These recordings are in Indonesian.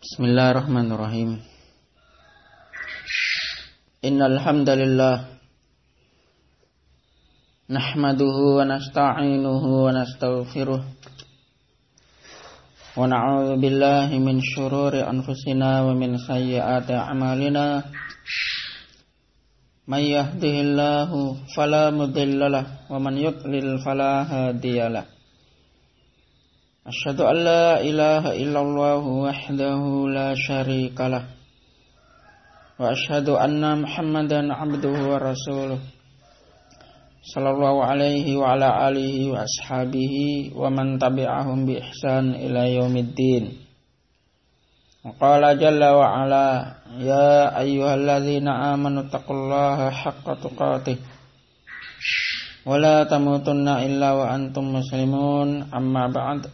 Bismillahirrahmanirrahim. Innal hamdalillah nahmaduhu wa nasta'inuhu wa nastaghfiruh wa na'udzu billahi min shururi anfusina wa min sayyiati a'malina. May yahdihillahu fala mudhillalah wa man yudlil fala hadiyalah. Asyhadu an la ilaha illallah wahdahu la syarikalah wa asyhadu anna Muhammadan abduhu wa rasuluh sallallahu alaihi wa ala alihi wa ashabihi wa man tabi'ahum bi ihsan ila yaumiddin. Wa qala jalla wa ala ya ayyuhalladzina amanu taqullaha haqqa tuqatih wa la tamutunna illa wa antum muslimun. Amma ba'd.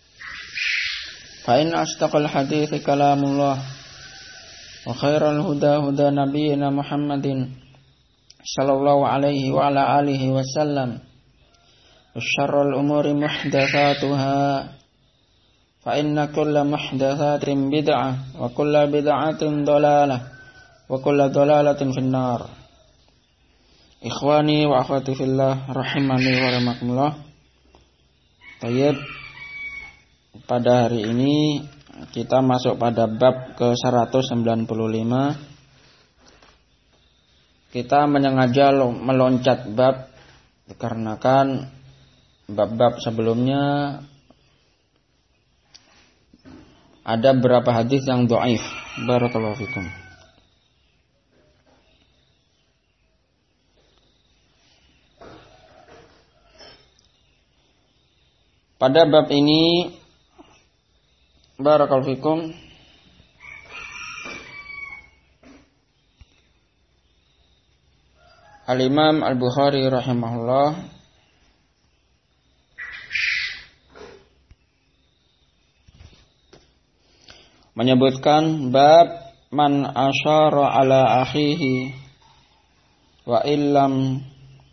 Fa in asdaqal hadithi kalamullah wa khairal huda huda nabiyyina Muhammadin sallallahu alaihi wa ala alihi wasallam wa syarrul umuri muhdatsatuha fa inna kulla muhdatsatin bid'ah wa kulla bid'atin dhalalah wa kulla dhalalatin finnar. Ikhwani wa akhwati fillah rahimani wa rahimakumullah. Tayyib, pada hari ini kita masuk pada bab ke-195. Kita menyengaja meloncat bab dikarenakan bab-bab sebelumnya ada beberapa hadis yang dhaif. Barakallahu fikum. Pada bab ini barakallahu fikum Al-Imam Al-Bukhari rahimahullah menyebutkan bab man asyara ala akhihi wa illam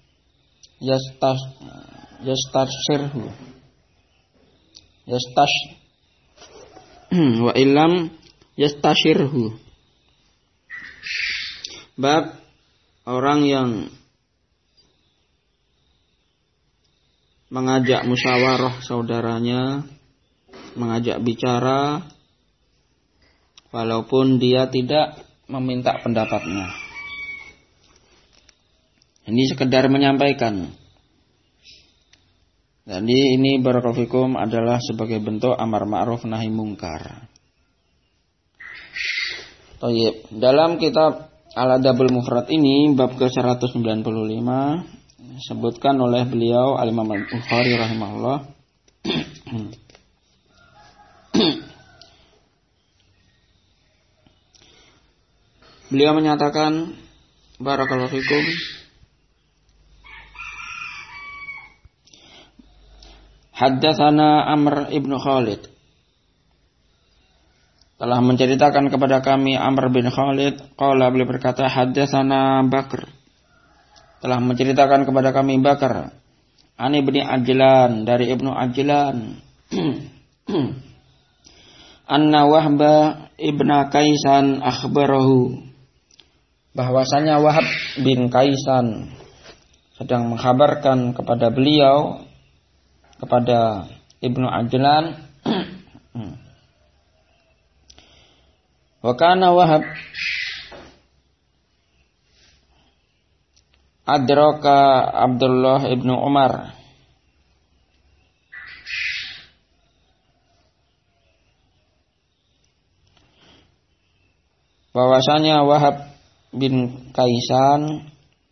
yastashirhu wa illam yastashirhu. Bab orang yang mengajak musyawarah saudaranya, mengajak bicara walaupun dia tidak meminta pendapatnya. Ini sekedar menyampaikan. Jadi ini barakallahu fikum adalah sebagai bentuk amar ma'ruf nahi mungkar. Tayyib. Dalam kitab Al-Adabul Mufrad ini bab ke-195 disebutkan oleh beliau Al-Imam Al-Bukhari rahimahullah beliau menyatakan barakallahu fikum haddatsana Amr ibn Khalid, telah menceritakan kepada kami Amr bin Khalid. Qala, beliau berkata, haddatsana Bakr, telah menceritakan kepada kami Bakar. An Ibnu Ajlan, dari Ibnu Ajlan. Anna Wahba ibna Kaisan akhbarahu, bahwasanya Wahab bin Kaisan sedang mengkhabarkan kepada beliau, kepada Ibnu Ajlan. Wa kana Wahab adraka Abdullah ibnu Umar, bahwasanya Wahab bin Kaisan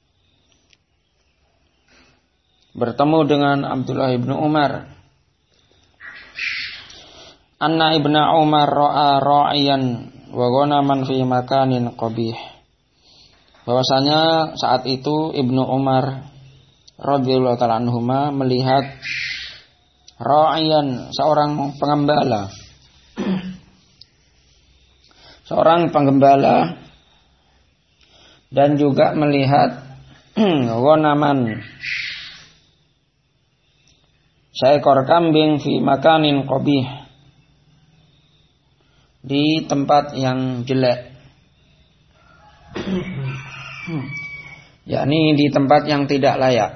bertemu dengan Abdullah ibnu Umar. Anna ibnu Umar ra'a ra'iyan wa ghanaman fi makanin qabih, bahwasanya saat itu Ibnu Umar radhiyallahu ta'ala anhuma melihat ra'iyan, seorang pengembala dan juga melihat ghanaman, seekor kambing fi makanin qabih, di tempat yang jelek, yakni di tempat yang tidak layak.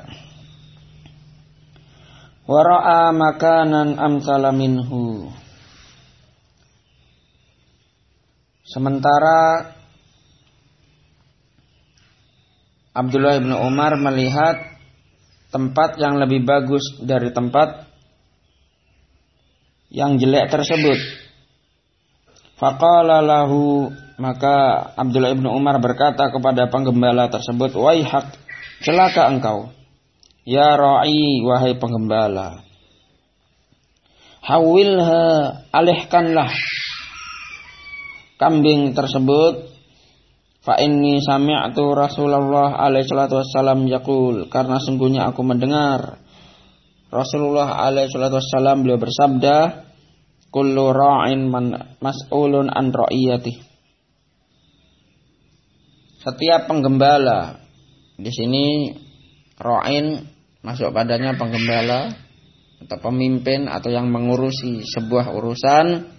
Wa ra'a makanan amsala minhu. Sementara Abdullah bin Umar melihat tempat yang lebih bagus dari tempat yang jelek tersebut. Faqala lahu, maka Abdullah bin Umar berkata kepada penggembala tersebut, "Waihak, celaka engkau, ya ra'i, wahai penggembala. Hawilha, alihkanlah kambing tersebut. Fa inni sami'tu Rasulullah alaihi salatu wassalam yaqul, karena sungguhnya aku mendengar Rasulullah alaihi salatu wassalam beliau bersabda, kullu ra'in mas'ulun an ra'iyatih. Setiap penggembala, di sini ra'in masuk padanya penggembala atau pemimpin atau yang mengurusi sebuah urusan.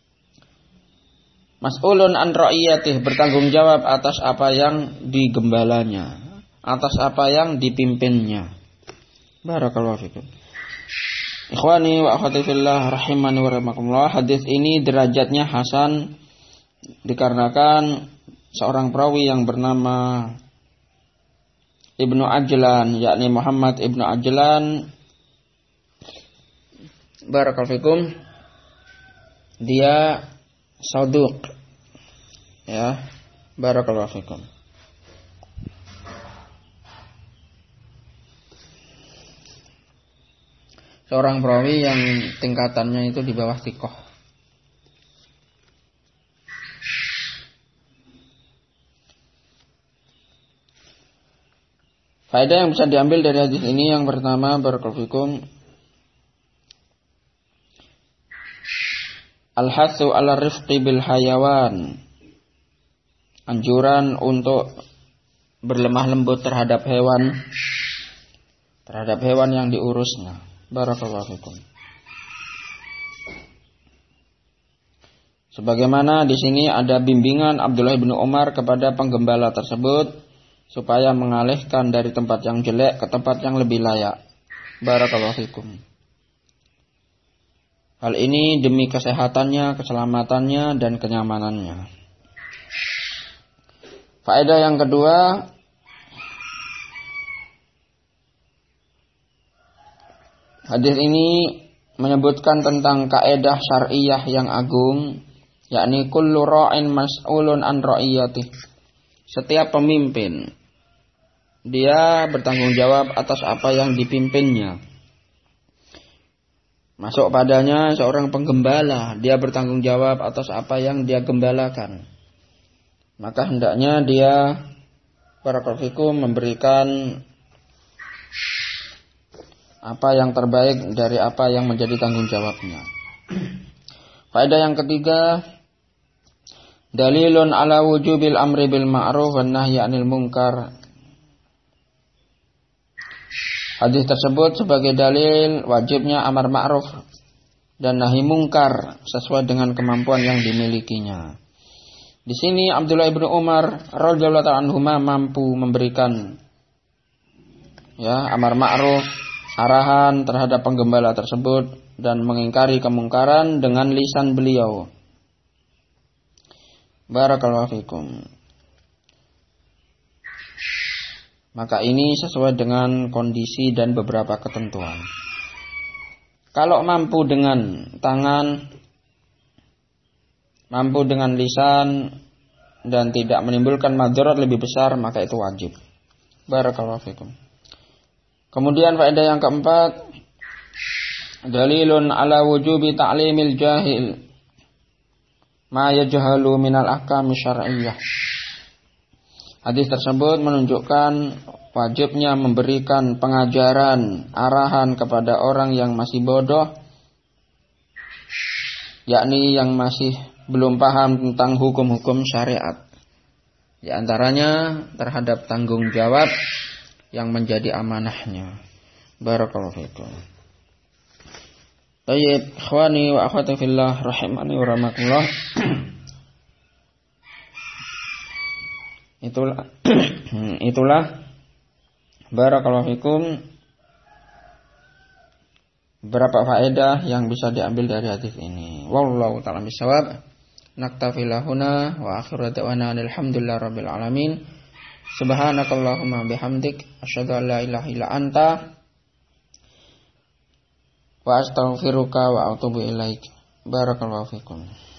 Mas'ulun an ra'iyatih, bertanggung jawab atas apa yang digembalanya, atas apa yang dipimpinnya. Barakallahu fikum. Ikhwani wa akhwati fillah rahimani wa rahimakumullah. Hadis ini derajatnya hasan dikarenakan seorang perawi yang bernama Ibnu Ajlan, yakni Muhammad Ibnu Ajlan, barakallahu fikum, dia saduq, ya, barakallahu fikum. Seorang perawi yang tingkatannya itu di bawah thiqah. Faedah yang bisa diambil dari hadis ini yang pertama, barakallahu fikum, al-hatsu 'ala rifqi bil hayawan. Anjuran untuk berlemah lembut terhadap hewan yang diurusnya. Barakallahu fikum. Sebagaimana di sini ada bimbingan Abdullah bin Umar kepada penggembala tersebut supaya mengalihkan dari tempat yang jelek ke tempat yang lebih layak. Barakallahu fikum. Hal ini demi kesehatannya, keselamatannya, dan kenyamanannya. Faedah yang kedua, hadis ini menyebutkan tentang kaedah syar'iyah yang agung, yakni kullu ra'in mas'ulun an ra'iyatih. Setiap pemimpin, dia bertanggung jawab atas apa yang dipimpinnya. Masuk padanya seorang penggembala, dia bertanggung jawab atas apa yang dia gembalakan. Maka hendaknya dia, barakallahu fikum, memberikan apa yang terbaik dari apa yang menjadi tanggung jawabnya. Faedah yang ketiga, dalilun ala wujubil amri bil ma'ruf wan nahyi 'anil munkar. Hadis tersebut sebagai dalil wajibnya amar ma'ruf dan nahi mungkar sesuai dengan kemampuan yang dimilikinya. Di sini Abdullah bin Umar radhiyallahu ta'ala anhuma mampu memberikan, ya, amar ma'ruf, arahan terhadap penggembala tersebut dan mengingkari kemungkaran dengan lisan beliau. Barakallahu fikum. Maka ini sesuai dengan kondisi dan beberapa ketentuan. Kalau mampu dengan tangan, mampu dengan lisan, dan tidak menimbulkan madarat lebih besar, maka itu wajib. Barakallahu fikum. Kemudian faedah yang keempat, dalilun ala wujubi ta'limil jahil ma yajhalu minal ahkam syar'iyyah. Hadis tersebut menunjukkan wajibnya memberikan pengajaran, arahan kepada orang yang masih bodoh, yakni yang masih belum paham tentang hukum-hukum syariat. Di antaranya terhadap tanggung jawab yang menjadi amanahnya. Barakallahu fikum. Tayyib, ikhwani wa akhwati fillah rahimani wa rahmatullah. Itulah barakallahu fikum beberapa faedah yang bisa diambil dari hadis ini. Wallahu ta'ala bisawab. Naktafi lahuna wa akhiru da'wana alhamdulillahi rabbil alamin. Subhanakallahumma bihamdik asyhadu an la ilaha illa anta wa astaghfiruka wa atubu ilaik. Barakallahu fikum.